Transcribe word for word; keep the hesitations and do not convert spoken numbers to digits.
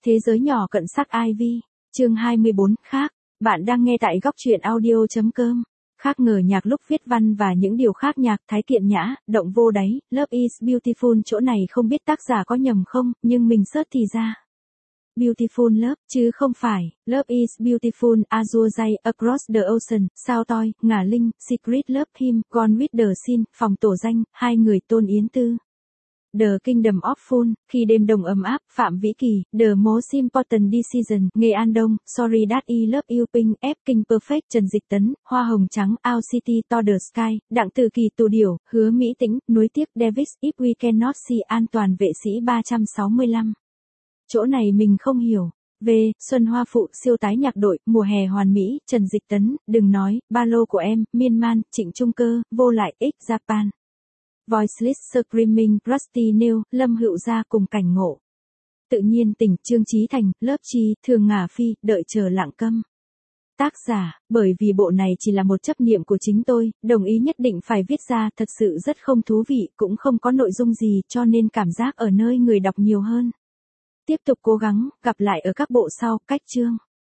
Thế giới nhỏ cận sắc Ivy, chương hai mươi bốn, khác. Bạn đang nghe tại góc truyện audio.com. Khác ngờ nhạc lúc viết văn và những điều khác nhạc thái kiện nhã, động vô đáy, Love is Beautiful chỗ này không biết tác giả có nhầm không, nhưng mình search thì ra. Beautiful Love, chứ không phải, Love is Beautiful, Azure Jay, Across the Ocean, Sao Toi, Ngả Linh, Secret Love Him, Gone with the Sin, Phòng Tổ Danh, Hai Người Tôn Yến Tư. The Kingdom of Fun, Khi Đêm Đông Ấm Áp, Phạm Vĩ Kỳ, The Most Important Decision, Nghê An Đông, Sorry That I Love You Pink, F King Perfect, Trần Dịch Tấn, Hoa Hồng Trắng, Our City to the Sky, Đặng Từ Kỳ Tù Điểu, Hứa Mỹ Tĩnh, Nuối Tiếc, Davis, If We Cannot See, An Toàn Vệ Sĩ ba trăm sáu mươi lăm. Chỗ này mình không hiểu. V. Xuân Hoa Phụ, Siêu Tái Nhạc Đội, Mùa Hè Hoàn Mỹ, Trần Dịch Tấn, Đừng Nói, Ba Lô Của Em, Miên Man, Trịnh Trung Cơ, Vô Lại, X Japan. Voiceless Screaming, Rusty Nail, Lâm Hữu Gia cùng cảnh ngộ. Tự nhiên tình, Trương Chí Thành, Lớp Chi, Thường Ngả Phi, Đợi Chờ Lặng Câm. Tác giả, bởi vì bộ này chỉ là một chấp niệm của chính tôi, đồng ý nhất định phải viết ra, thật sự rất không thú vị, cũng không có nội dung gì, cho nên cảm giác ở nơi người đọc nhiều hơn. Tiếp tục cố gắng, gặp lại ở các bộ sau, cách chương.